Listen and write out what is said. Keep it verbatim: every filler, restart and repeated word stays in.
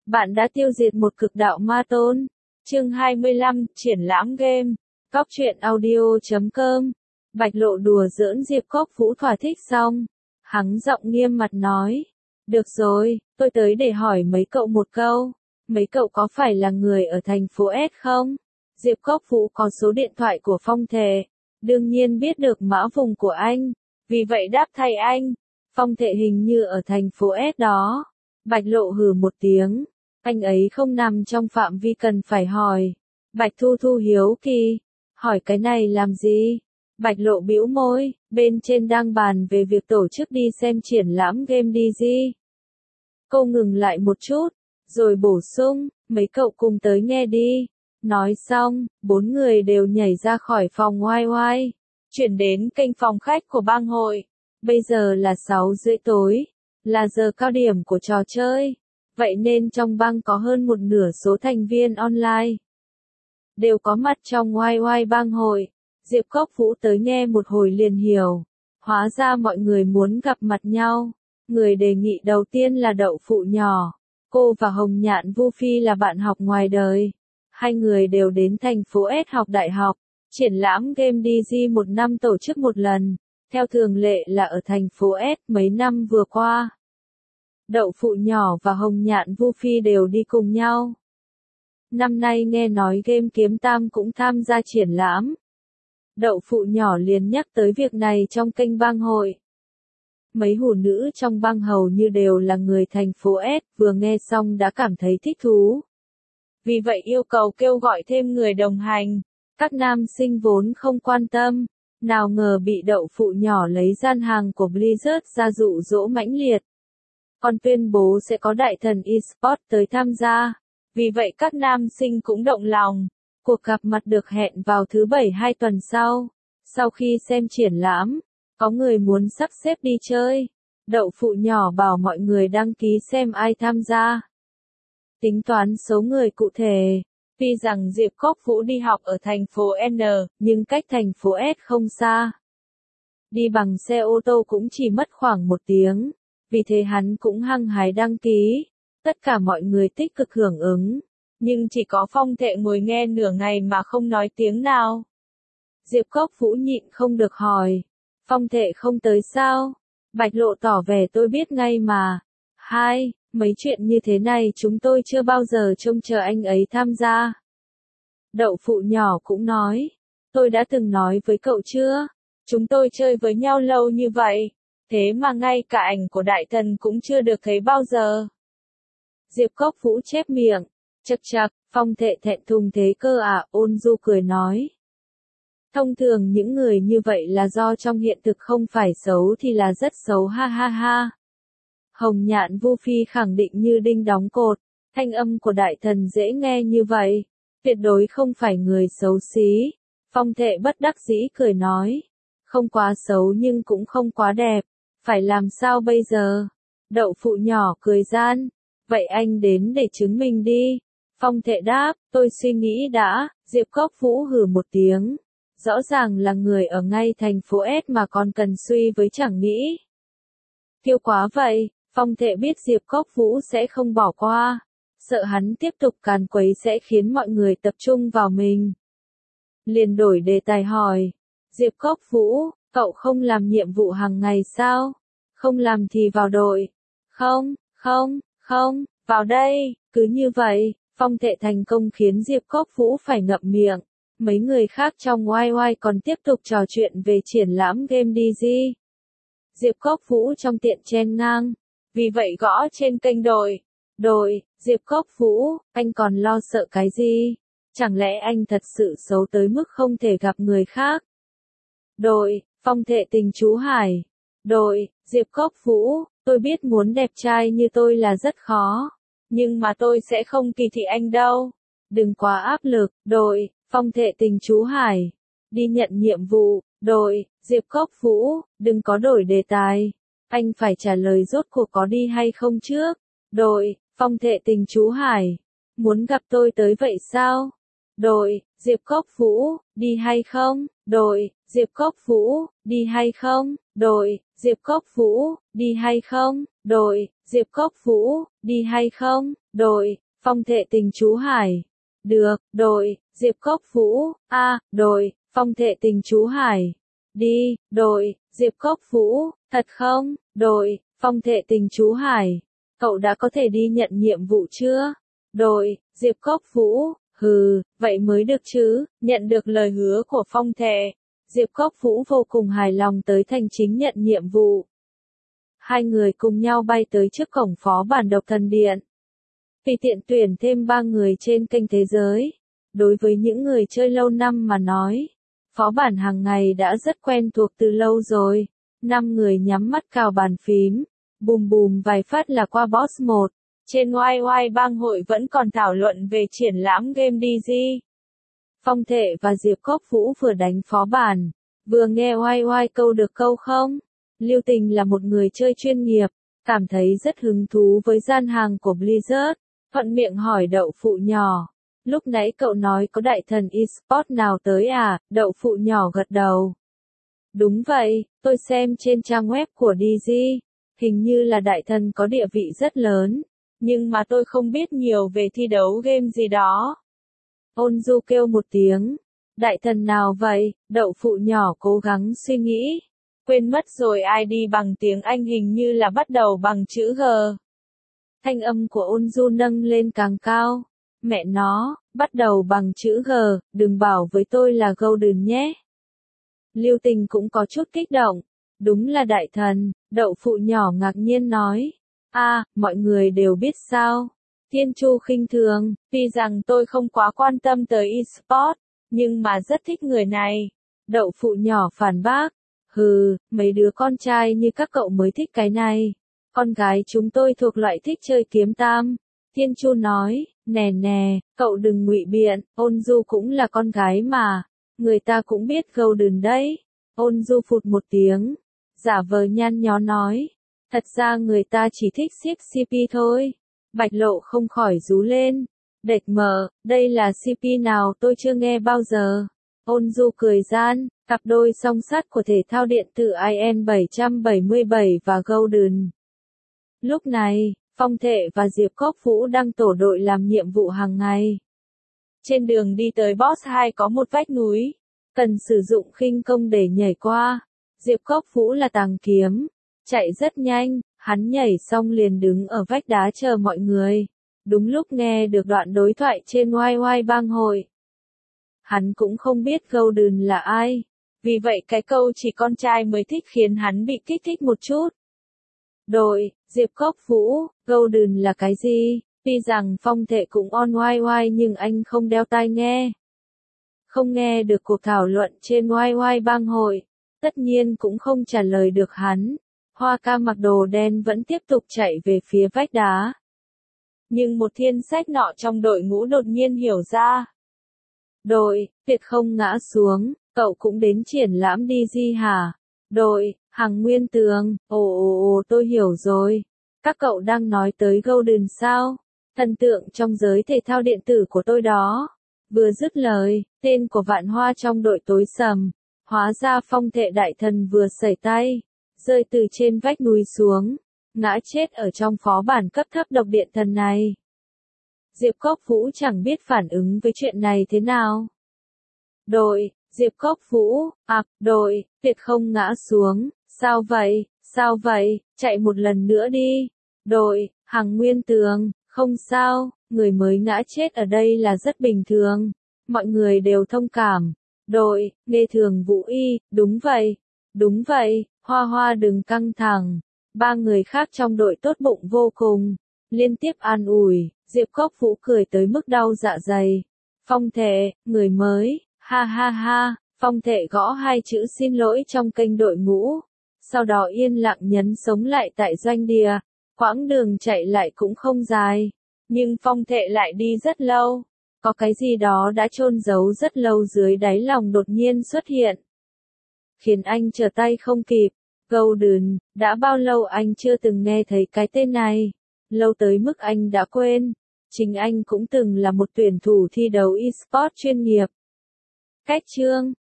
Bạn đã tiêu diệt một cực đạo ma tôn. Chương hai mươi lăm, triển lãm game. Cóc truyện audio chấm com. Bạch Lộ đùa giỡn Diệp Cốc Vũ thỏa thích xong. Hắn giọng nghiêm mặt nói. Được rồi, tôi tới để hỏi mấy cậu một câu. Mấy cậu có phải là người ở thành phố S không? Diệp Cốc Vũ có số điện thoại của Phong Thệ. Đương nhiên biết được mã vùng của anh. Vì vậy đáp thay anh. Phong Thệ hình như ở thành phố S đó. Bạch Lộ hừ một tiếng. Anh ấy không nằm trong phạm vi cần phải hỏi. Bạch Thu Thu hiếu kỳ. Hỏi cái này làm gì? Bạch Lộ bĩu môi, bên trên đang bàn về việc tổ chức đi xem triển lãm game đê giê. Cô ngừng lại một chút, rồi bổ sung, mấy cậu cùng tới nghe đi. Nói xong, bốn người đều nhảy ra khỏi phòng oai oai, chuyển đến kênh phòng khách của bang hội. Bây giờ là sáu rưỡi tối, là giờ cao điểm của trò chơi. Vậy nên trong bang có hơn một nửa số thành viên online đều có mặt trong oai oai bang hội. Diệp Cốc Vũ tới nghe một hồi liền hiểu. Hóa ra mọi người muốn gặp mặt nhau. Người đề nghị đầu tiên là Đậu Phụ Nhỏ. Cô và Hồng Nhạn Vu Phi là bạn học ngoài đời. Hai người đều đến thành phố S học đại học. Triển lãm game đê giê một năm tổ chức một lần. Theo thường lệ là ở thành phố S mấy năm vừa qua. Đậu Phụ Nhỏ và Hồng Nhạn Vu Phi đều đi cùng nhau. Năm nay nghe nói game Kiếm Tam cũng tham gia triển lãm. Đậu Phụ Nhỏ liền nhắc tới việc này trong kênh bang hội. Mấy hủ nữ trong bang hầu như đều là người thành phố S, vừa nghe xong đã cảm thấy thích thú. Vì vậy yêu cầu kêu gọi thêm người đồng hành. Các nam sinh vốn không quan tâm, nào ngờ bị Đậu Phụ Nhỏ lấy gian hàng của Blizzard ra dụ dỗ mãnh liệt. Còn tuyên bố sẽ có đại thần eSports tới tham gia. Vì vậy các nam sinh cũng động lòng. Cuộc gặp mặt được hẹn vào thứ bảy hai tuần sau. Sau khi xem triển lãm, có người muốn sắp xếp đi chơi. Đậu Phụ Nhỏ bảo mọi người đăng ký xem ai tham gia. Tính toán số người cụ thể. Tuy rằng Diệp Cốc Vũ đi học ở thành phố N, nhưng cách thành phố S không xa. Đi bằng xe ô tô cũng chỉ mất khoảng một tiếng. Vì thế hắn cũng hăng hái đăng ký. Tất cả mọi người tích cực hưởng ứng. Nhưng chỉ có Phong Thệ ngồi nghe nửa ngày mà không nói tiếng nào. Diệp Cốc Vũ nhịn không được hỏi. Phong Thệ không tới sao? Bạch Lộ tỏ vẻ tôi biết ngay mà. Hai, mấy chuyện như thế này chúng tôi chưa bao giờ trông chờ anh ấy tham gia. Đậu Phụ Nhỏ cũng nói. Tôi đã từng nói với cậu chưa? Chúng tôi chơi với nhau lâu như vậy. Thế mà ngay cả ảnh của đại thần cũng chưa được thấy bao giờ. Diệp Cốc Vũ chép miệng. Chậc chậc, Phong Thệ thẹn thùng thế cơ à, ôn du cười nói. Thông thường những người như vậy là do trong hiện thực không phải xấu thì là rất xấu ha ha ha. Hồng Nhạn Vu Phi khẳng định như đinh đóng cột, thanh âm của đại thần dễ nghe như vậy, tuyệt đối không phải người xấu xí. Phong Thệ bất đắc dĩ cười nói, không quá xấu nhưng cũng không quá đẹp, phải làm sao bây giờ? Đậu Phụ Nhỏ cười gian, vậy anh đến để chứng minh đi. Phong Thệ đáp, tôi suy nghĩ đã. Diệp Cốc Vũ hừ một tiếng. Rõ ràng là người ở ngay thành phố S mà còn cần suy với chẳng nghĩ. Kiêu quá vậy, Phong Thệ biết Diệp Cốc Vũ sẽ không bỏ qua. Sợ hắn tiếp tục càn quấy sẽ khiến mọi người tập trung vào mình. Liền đổi đề tài hỏi. Diệp Cốc Vũ, cậu không làm nhiệm vụ hàng ngày sao? Không làm thì vào đội. Không, không, không, vào đây. Cứ như vậy. Phong Thệ thành công khiến Diệp Cốc Vũ phải ngậm miệng. Mấy người khác trong oai oai còn tiếp tục trò chuyện về triển lãm game đê giê. Diệp Cốc Vũ trong tiện chen ngang. Vì vậy gõ trên kênh đội. Đội, Diệp Cốc Vũ, anh còn lo sợ cái gì? Chẳng lẽ anh thật sự xấu tới mức không thể gặp người khác? Đội, Phong Thệ tình chú Hải. Đội, Diệp Cốc Vũ, tôi biết muốn đẹp trai như tôi là rất khó. Nhưng mà tôi sẽ không kỳ thị anh đâu. Đừng quá áp lực. Đội, Phong Thệ tình chú Hải. Đi nhận nhiệm vụ. Đội, Diệp Cốc Vũ, đừng có đổi đề tài. Anh phải trả lời rốt cuộc có đi hay không trước. Đội, Phong Thệ tình chú Hải. Muốn gặp tôi tới vậy sao? Đội, Diệp Cốc Vũ, đi hay không? Đội, Diệp Cốc Vũ, đi hay không? Đội, Diệp Cốc Vũ, đi hay không? Đội, Diệp Cốc Vũ, đi hay không? đội, Phong Thệ Tình Chú Hải. Được, đội, Diệp Cốc Vũ, a, đội, Phong Thệ Tình Chú Hải. Đi, đội, Diệp Cốc Vũ, thật không, đội, Phong Thệ Tình Chú Hải. Cậu đã có thể đi nhận nhiệm vụ chưa? Đội, Diệp Cốc Vũ, hừ, vậy mới được chứ, nhận được lời hứa của Phong Thệ. Diệp Cốc Vũ vô cùng hài lòng tới thành chính nhận nhiệm vụ. Hai người cùng nhau bay tới trước cổng phó bản độc thần điện. Vì tiện tuyển thêm ba người trên kênh thế giới. Đối với những người chơi lâu năm mà nói, phó bản hàng ngày đã rất quen thuộc từ lâu rồi. Năm người nhắm mắt cào bàn phím, bùm bùm vài phát là qua boss một. Trên oai oai bang hội vẫn còn thảo luận về triển lãm game đê giê. Phong Thệ và Diệp Cốc Vũ vừa đánh phó bản, vừa nghe oai oai câu được câu không. Lưu Tình là một người chơi chuyên nghiệp, cảm thấy rất hứng thú với gian hàng của Blizzard, thuận miệng hỏi đậu phụ nhỏ. Lúc nãy cậu nói có đại thần eSport nào tới à, đậu phụ nhỏ gật đầu. Đúng vậy, tôi xem trên trang web của đê giê, hình như là đại thần có địa vị rất lớn, nhưng mà tôi không biết nhiều về thi đấu game gì đó. Ôn Du kêu một tiếng, đại thần nào vậy, đậu phụ nhỏ cố gắng suy nghĩ. Quên mất rồi i đê bằng tiếng Anh hình như là bắt đầu bằng chữ G. Thanh âm của Ôn Du nâng lên càng cao. Mẹ nó, bắt đầu bằng chữ G, đừng bảo với tôi là Golden nhé. Lưu Tình cũng có chút kích động. Đúng là đại thần, đậu phụ nhỏ ngạc nhiên nói. A, à, mọi người đều biết sao. Thiên Chu khinh thường, tuy rằng tôi không quá quan tâm tới eSport, nhưng mà rất thích người này. Đậu phụ nhỏ phản bác. Hừ, mấy đứa con trai như các cậu mới thích cái này. Con gái chúng tôi thuộc loại thích chơi kiếm tam. Thiên Chu nói, nè nè, cậu đừng ngụy biện, Ôn Du cũng là con gái mà. Người ta cũng biết Golden đấy. Ôn Du phụt một tiếng, giả vờ nhăn nhó nói. Thật ra người ta chỉ thích siếc xê pê thôi. Bạch Lộ không khỏi rú lên. Đệt mờ, đây là xê pê nào tôi chưa nghe bao giờ. Ôn Du cười gian, cặp đôi song sắt của thể thao điện tử i en bảy bảy bảy và Golden. Lúc này, Phong Thệ và Diệp Cốc Vũ đang tổ đội làm nhiệm vụ hàng ngày. Trên đường đi tới boss hai có một vách núi, cần sử dụng khinh công để nhảy qua. Diệp Cốc Vũ là tàng kiếm, chạy rất nhanh, hắn nhảy xong liền đứng ở vách đá chờ mọi người. Đúng lúc nghe được đoạn đối thoại trên oai oai bang hội. Hắn cũng không biết Golden là ai, vì vậy cái câu chỉ con trai mới thích khiến hắn bị kích thích một chút. Đội, Diệp Cốc Vũ, Golden là cái gì? Tuy rằng Phong Thệ cũng on oai oai nhưng anh không đeo tai nghe. Không nghe được cuộc thảo luận trên oai oai bang hội, tất nhiên cũng không trả lời được hắn. Hoa Ca mặc đồ đen vẫn tiếp tục chạy về phía vách đá. Nhưng một thiên sách nọ trong đội ngũ đột nhiên hiểu ra. Đội, tuyệt không ngã xuống, cậu cũng đến triển lãm đê giê hả? Đội, Hằng Nguyên Tường, ồ ồ ồ tôi hiểu rồi. Các cậu đang nói tới Golden sao? Thần tượng trong giới thể thao điện tử của tôi đó. Vừa dứt lời, tên của Vạn Hoa trong đội tối sầm. Hóa ra Phong Thệ đại thần vừa sẩy tay, rơi từ trên vách núi xuống, ngã chết ở trong phó bản cấp thấp độc điện thần này. Diệp Cốc Vũ chẳng biết phản ứng với chuyện này thế nào. Đội, Diệp Cốc Vũ, à, đội, tuyệt không ngã xuống, sao vậy, sao vậy, chạy một lần nữa đi. Đội, Hằng Nguyên Tường, không sao, người mới ngã chết ở đây là rất bình thường, mọi người đều thông cảm. Đội, Nghe Thường Vũ Y, đúng vậy, đúng vậy, Hoa Hoa đừng căng thẳng. Ba người khác trong đội tốt bụng vô cùng, liên tiếp an ủi. Diệp Cốc Vũ cười tới mức đau dạ dày. Phong Thệ, người mới, ha ha ha. Phong Thệ gõ hai chữ xin lỗi trong kênh đội ngũ, sau đó yên lặng nhấn sống lại tại doanh địa. Quãng đường chạy lại cũng không dài, nhưng Phong Thệ lại đi rất lâu. Có cái gì đó đã chôn giấu rất lâu dưới đáy lòng đột nhiên xuất hiện, khiến anh trở tay không kịp. Golden, đã bao lâu anh chưa từng nghe thấy cái tên này? Lâu tới mức anh đã quên. Chính anh cũng từng là một tuyển thủ thi đấu eSport chuyên nghiệp. Cách chương